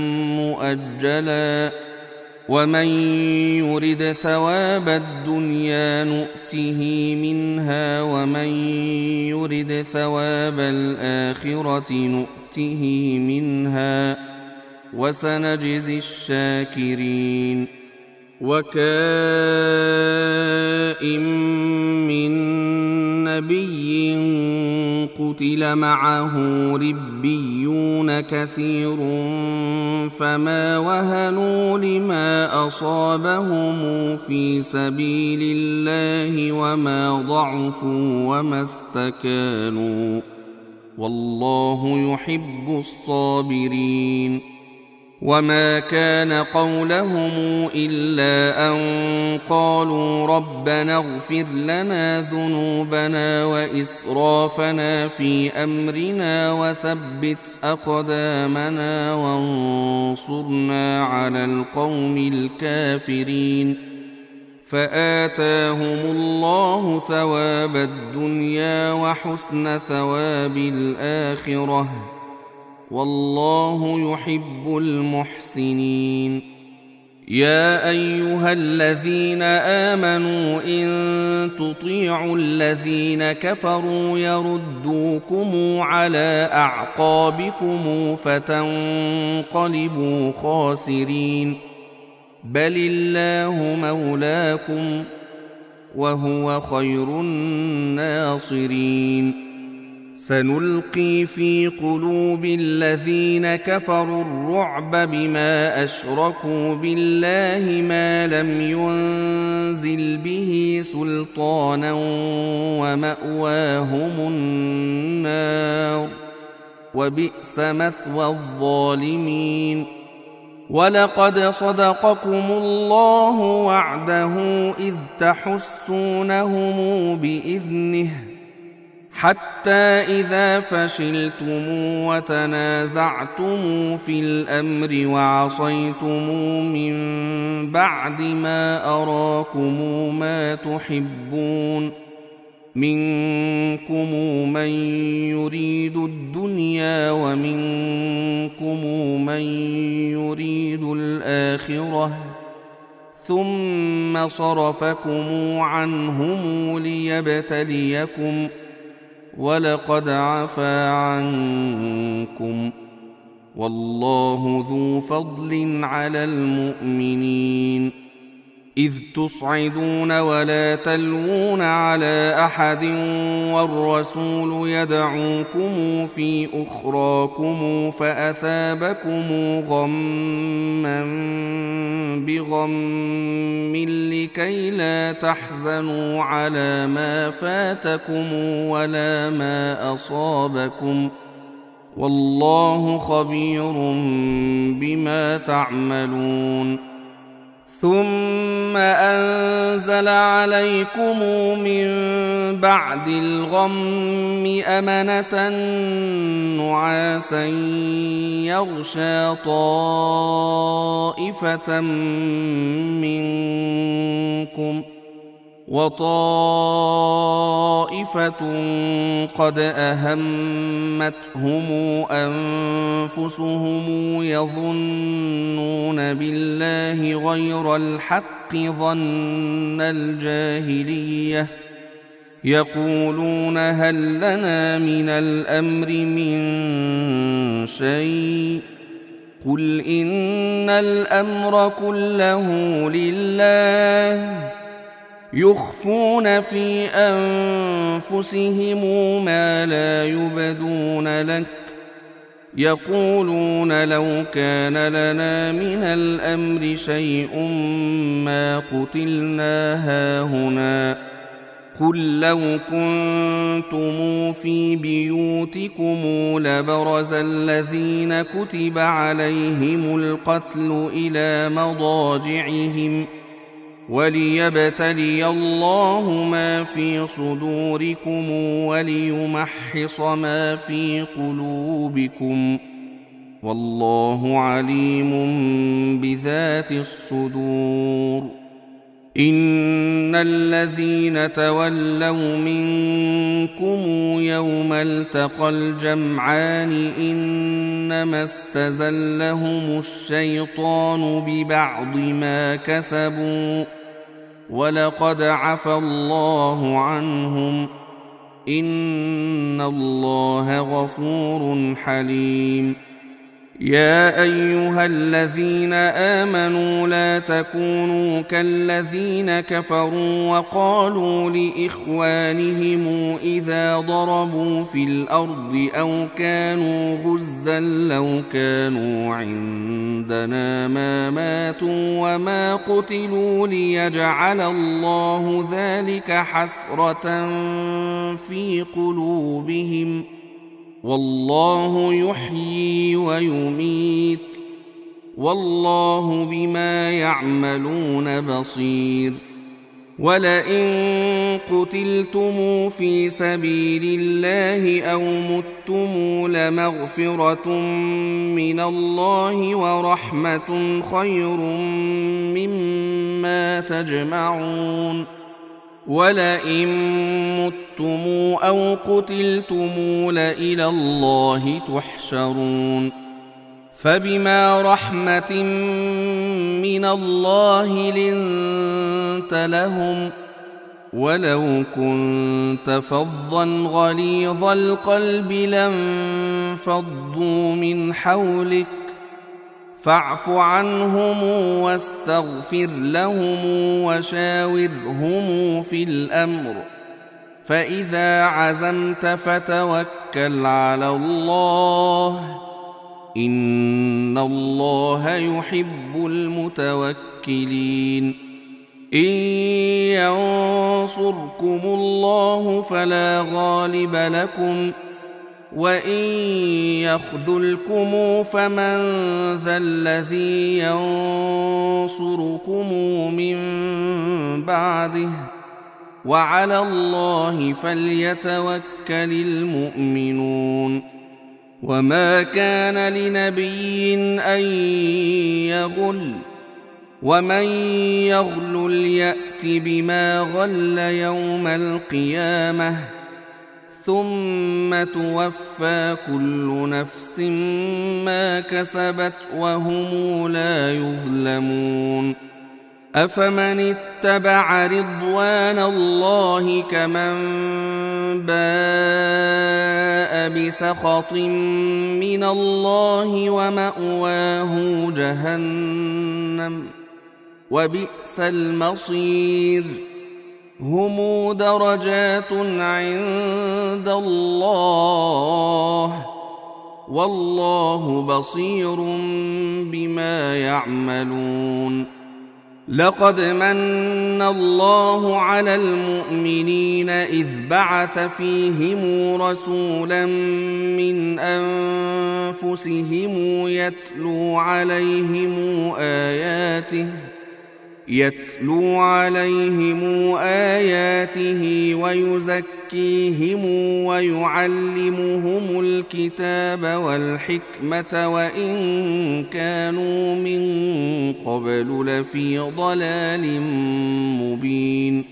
مؤجلا ومن يرد ثواب الدنيا نؤته منها ومن يرد ثواب الآخرة نؤته منها وسنجزي الشاكرين وكائن من نبي قتل معه ربيون كثير فما وهنوا لما أصابهم في سبيل الله وما ضعفوا وما استكانوا والله يحب الصابرين وما كان قولهم إلا أن قالوا ربنا اغفر لنا ذنوبنا وإسرافنا في أمرنا وثبت أقدامنا وانصرنا على القوم الكافرين فآتاهم الله ثواب الدنيا وحسن ثواب الآخرة والله يحب المحسنين يا أيها الذين آمنوا إن تطيعوا الذين كفروا يردوكم على أعقابكم فتنقلبوا خاسرين بل الله مولاكم وهو خير الناصرين سنلقي في قلوب الذين كفروا الرعب بما أشركوا بالله ما لم ينزل به سلطانا ومأواهم النار وبئس مثوى الظالمين ولقد صدقكم الله وعده إذ تحسونهم بإذنه حتى إذا فشلتم وتنازعتم في الأمر وعصيتم من بعد ما أراكم ما تحبون منكم من يريد الدنيا ومنكم من يريد الآخرة ثم صرفكم عنهم ليبتليكم ولقد عفا عنكم والله ذو فضل على المؤمنين إذ تصعدون ولا تلوون على أحد والرسول يدعوكم في أخراكم فأثابكم غما بغم لكي لا تحزنوا على ما فاتكم ولا ما أصابكم والله خبير بما تعملون. ثم أنزل عليكم من بعد الغم أمنة نعاسا يغشى طائفة منكم وطائفة قد أهمتهم أنفسهم يظنون بالله غير الحق ظن الجاهلية يقولون هل لنا من الأمر من شيء قل إن الأمر كله لله يخفون في أنفسهم ما لا يبدون لك يقولون لو كان لنا من الأمر شيء ما قتلنا هاهنا قل لو كنتم في بيوتكم لبرز الذين كتب عليهم القتل إلى مضاجعهم وليبتلي الله ما في صدوركم وليمحص ما في قلوبكم والله عليم بذات الصدور. إن الذين تولوا منكم يوم التقى الجمعان إنما استزلهم الشيطان ببعض ما كسبوا ولقد عفى الله عنهم إن الله غفور حليم. يا أيها الذين آمنوا لا تكونوا كالذين كفروا وقالوا لإخوانهم إذا ضربوا في الأرض أو كانوا غزا لو كانوا عندنا ما ماتوا وما قتلوا ليجعل الله ذلك حسرة في قلوبهم والله يحيي ويميت والله بما يعملون بصير. ولئن قتلتم في سبيل الله أو متم لمغفرة من الله ورحمة خير مما تجمعون. ولئن متم أو قتلتم لإلى الله تحشرون. فبما رحمة من الله لنت لهم ولو كنت فظا غليظ القلب لانفضوا من حولك فاعف عنهم واستغفر لهم وشاورهم في الأمر فإذا عزمت فتوكل على الله إن الله يحب المتوكلين. إن ينصركم الله فلا غالب لكم وإن يخذلكم فمن ذا الذي ينصركم من بعده وعلى الله فليتوكل المؤمنون. وما كان لنبي أن يغل ومن يغل يأت بما غل يوم القيامة ثم توفى كل نفس ما كسبت وهم لا يظلمون. أفمن اتبع رضوان الله كمن باء بسخط من الله ومأواه جهنم وبئس المصير. هم درجات عند الله والله بصير بما يعملون. لقد من الله على المؤمنين إذ بعث فيهم رسولا من أنفسهم يتلو عليهم آياته يتلو عليهم آياته ويزكيهم ويعلمهم الكتاب والحكمة وإن كانوا من قبل لفي ضلال مبين.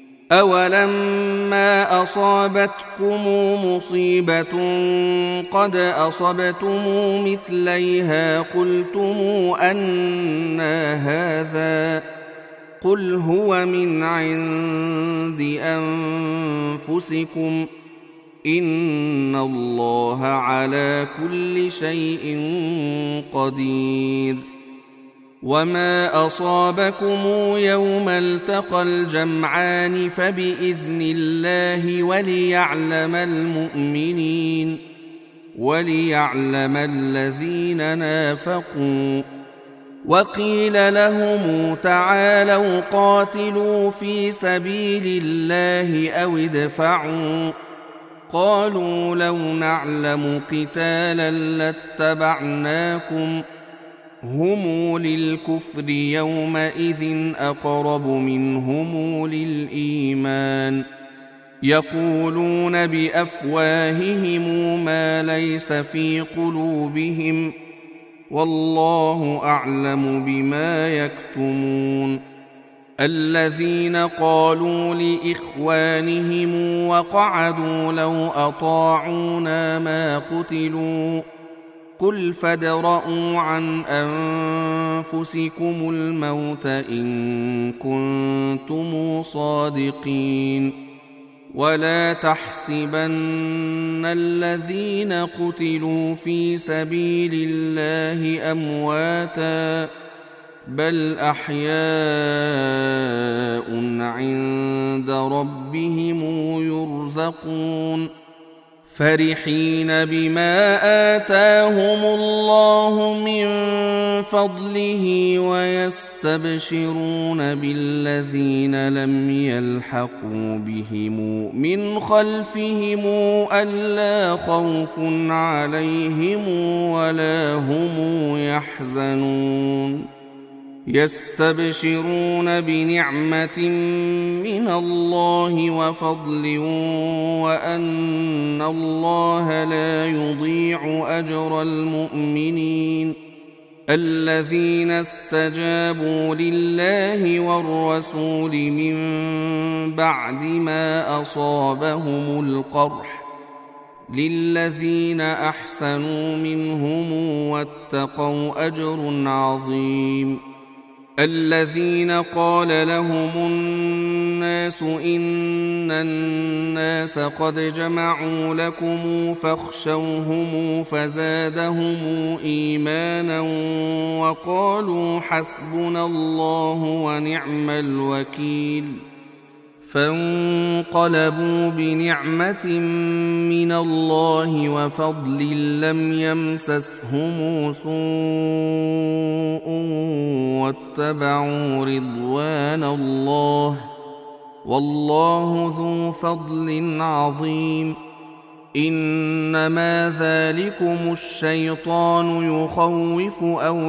أولما أصابتكم مصيبة قد أصبتم مثليها قلتم أنى هذا قل هو من عند أنفسكم إن الله على كل شيء قدير. وما أصابكم يوم التقى الجمعان فبإذن الله وليعلم المؤمنين وليعلم الذين نافقوا. وقيل لهم تعالوا قاتلوا في سبيل الله أو ادفعوا قالوا لو نعلم قتالا لاتبعناكم هم للكفر يومئذ أقرب منهم للإيمان يقولون بأفواههم ما ليس في قلوبهم والله أعلم بما يكتمون. الذين قالوا لإخوانهم وقعدوا لو أطاعونا ما قتلوا قل فادرءوا عن أنفسكم الموت إن كنتم صادقين. ولا تحسبن الذين قتلوا في سبيل الله أمواتا بل أحياء عند ربهم يرزقون فرحين بما آتاهم الله من فضله ويستبشرون بالذين لم يلحقوا بهم من خلفهم ألا خوف عليهم ولا هم يحزنون يستبشرون بنعمة من الله وفضل وأن الله لا يضيع أجر المؤمنين. الذين استجابوا لله والرسول من بعد ما أصابهم القرح للذين أحسنوا منهم واتقوا أجر عظيم. الذين قال لهم الناس إن الناس قد جمعوا لكم فاخشوهم فزادهم إيمانا وقالوا حسبنا الله ونعم الوكيل فانقلبوا بنعمة من الله وفضل لم يمسسهم سوء واتبعوا رضوان الله والله ذو فضل عظيم. إنما ذلكم الشيطان يخوف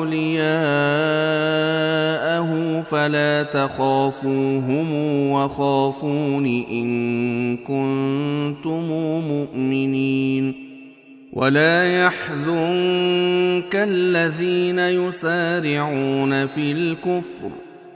أولياءه فلا تخافوهم وخافون إن كنتم مؤمنين. ولا يحزنك الذين يسارعون في الكفر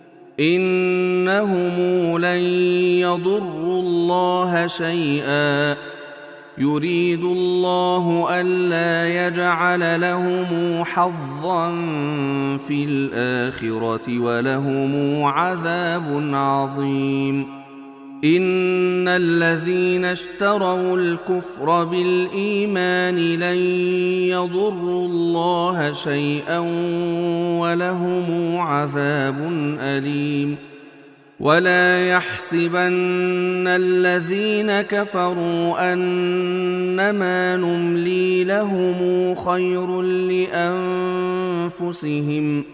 إنهم لن يضروا الله شيئا يريد الله ألا يجعل لهم حظا في الآخرة ولهم عذاب عظيم. إن الذين اشتروا الكفر بالإيمان لن يضروا الله شيئا ولهم عذاب أليم ولا يحسبن الذين كفروا أنما نملي لهم خير لأنفسهم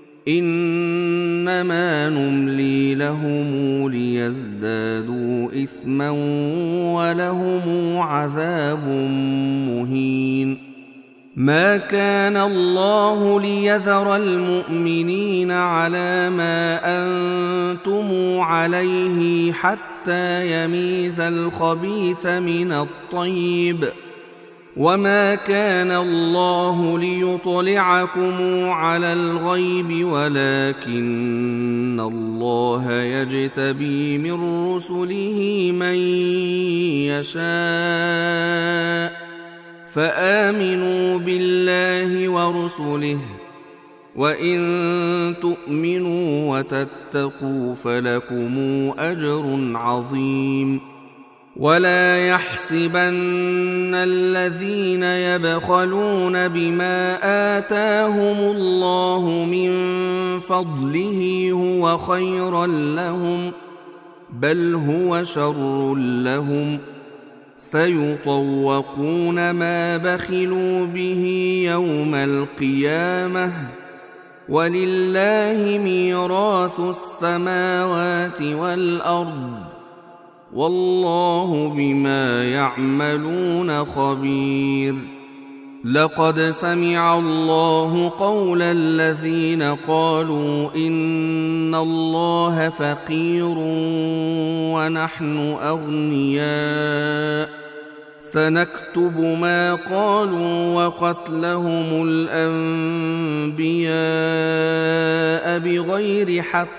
إنما نملي لهم ليزدادوا إثما ولهم عذاب مهين ما كان الله ليذر المؤمنين على ما أنتم عليه حتى يميز الخبيث من الطيب وما كان الله ليطلعكم على الغيب ولكن الله يجتبي من رسله من يشاء فآمنوا بالله ورسله وإن تؤمنوا وتتقوا فلكم أجر عظيم ولا يحسبن الذين يبخلون بما آتاهم الله من فضله هو خيرا لهم بل هو شر لهم سيطوقون ما بخلوا به يوم القيامة ولله ميراث السماوات والأرض والله بما يعملون خبير لقد سمع الله قول الذين قالوا إن الله فقير ونحن أغنياء سنكتب ما قالوا وقتلهم الأنبياء بغير حق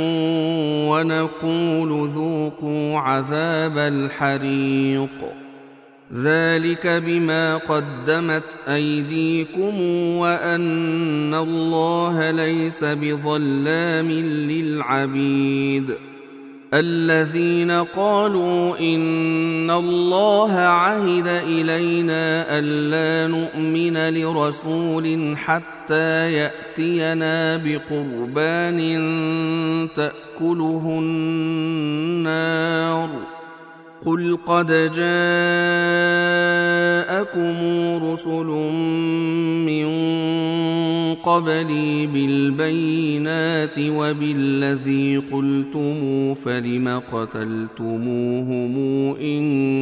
ونقول ذوقوا عذاب الحريق ذلك بما قدمت أيديكم وأن الله ليس بظلام للعبيد الذين قالوا إن الله عهد إلينا ألا نؤمن لرسول حتى يأتينا بقربان تأكله النار قل قد جاءكم رسل من قبلي بالبينات وبالذي قلتم فلم قتلتموهم إن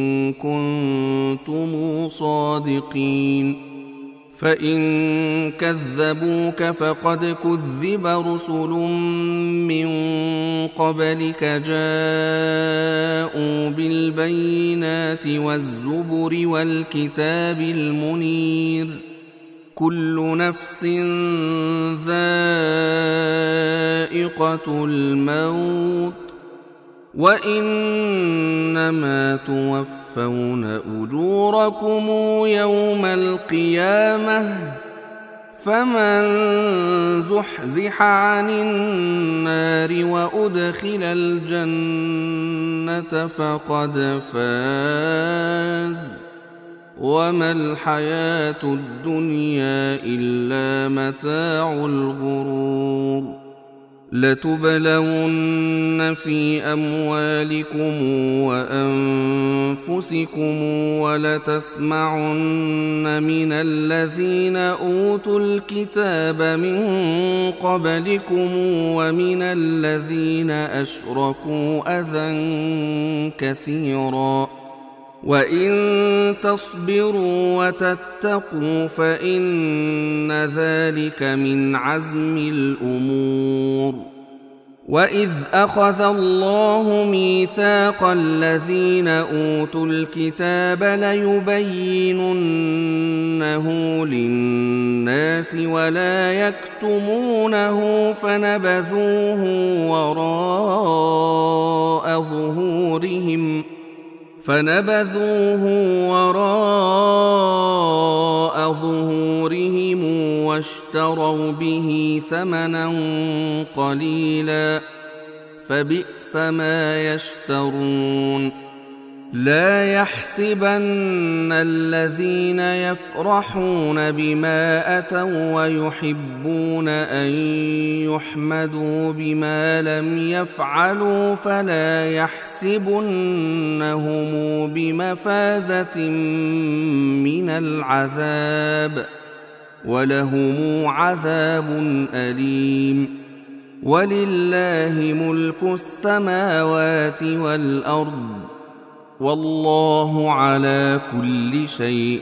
كنتم صادقين فإن كذبوك فقد كذب رسل من قبلك جاءوا بالبينات والزبر والكتاب المنير كل نفس ذائقة الموت وإنما توفون أجوركم يوم القيامة فمن زحزح عن النار وأدخل الجنة فقد فاز وما الحياة الدنيا إلا متاع الغرور لتبلون في أموالكم وأنفسكم ولتسمعن من الذين أوتوا الكتاب من قبلكم ومن الذين أشركوا أذى كثيرا وإن تصبروا وتتقوا فإن ذلك من عزم الأمور وإذ أخذ الله ميثاق الذين أوتوا الكتاب ليبيننه للناس ولا يكتمونه فنبذوه وراء ظهورهم فنبذوه وراء ظهورهم واشتروا به ثمنا قليلا فبئس ما يشترون. لا يحسبن الذين يفرحون بما أتوا ويحبون أن يحمدوا بما لم يفعلوا فلا يحسبنهم بمفازة من العذاب ولهم عذاب أليم. ولله ملك السماوات والأرض والله على كل شيء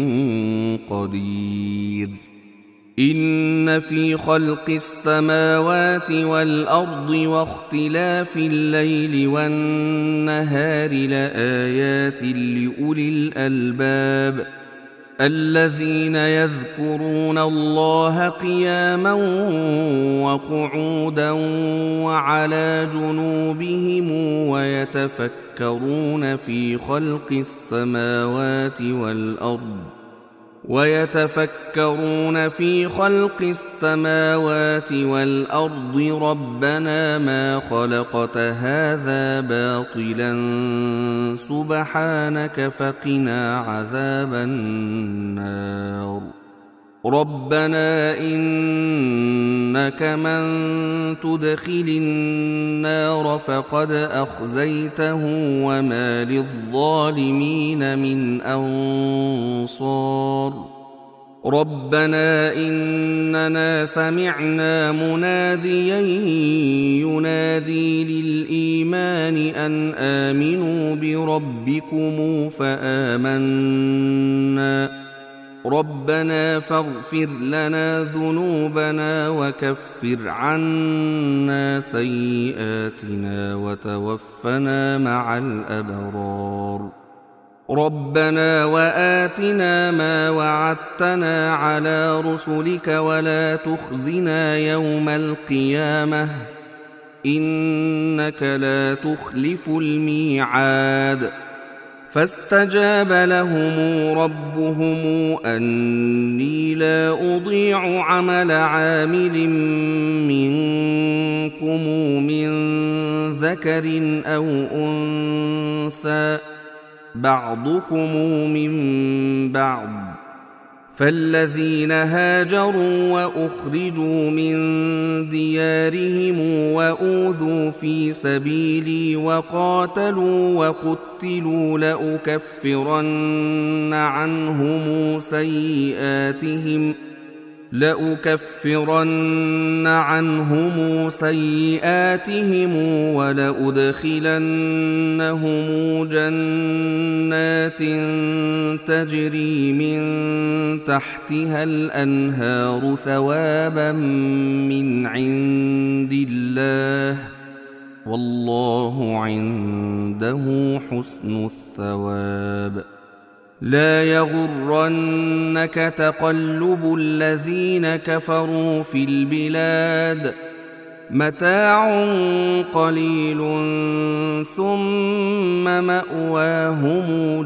قدير. إن في خلق السماوات والأرض واختلاف الليل والنهار لآيات لأولي الألباب الذين يذكرون الله قياما وقعودا وعلى جنوبهم ويتفكرون في خلق السماوات والأرض ويتفكرون في خلق السماوات والأرض ربنا ما خلقت هذا باطلا سبحانك فقنا عذاب النار. ربنا إنك من تدخل النار فقد أخزيته وما للظالمين من أنصار. ربنا إننا سمعنا مناديا ينادي للإيمان أن آمنوا بربكم فآمنا. ربنا فاغفر لنا ذنوبنا وكفر عنا سيئاتنا وتوفنا مع الأبرار. ربنا وآتنا ما وعدتنا على رسلك ولا تخزنا يوم القيامة إنك لا تخلف الميعاد. فاستجاب لهم ربهم أني لا أضيع عمل عامل منكم من ذكر أو أنثى بعضكم من بعض. فالذين هاجروا وأخرجوا من ديارهم وأوذوا في سبيلي وقاتلوا وقتلوا لأكفرن عنهم سيئاتهم لأكفرن عنهم سيئاتهم ولأدخلنهم جنات تجري من تحتها الأنهار ثوابا من عند الله والله عنده حسن الثواب. لا يغرنك تقلب الذين كفروا في البلاد متاع قليل ثم مأواهم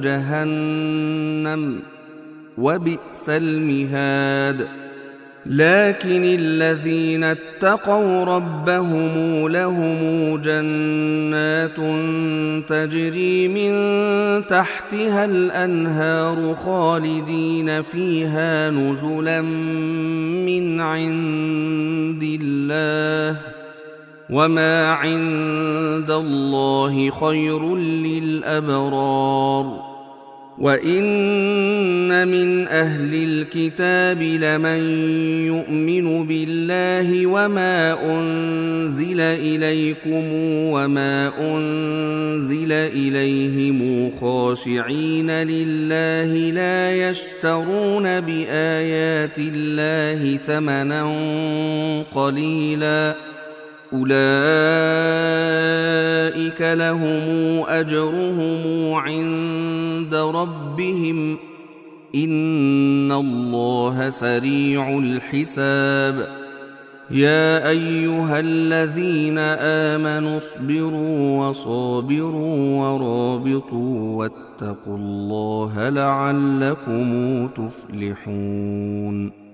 جهنم وبئس المهاد. لكن الذين اتقوا ربهم لهم جنات تجري من تحتها الأنهار خالدين فيها نزلا من عند الله وما عند الله خير للأبرار. وإن من أهل الكتاب لمن يؤمن بالله وما أنزل إليكم وما أنزل إليهم خاشعين لله لا يشترون بآيات الله ثمنا قليلا أولئك لهم أجرهم عند ربهم إن الله سريع الحساب. يا أيها الذين آمنوا اصبروا وصابروا ورابطوا واتقوا الله لعلكم تفلحون.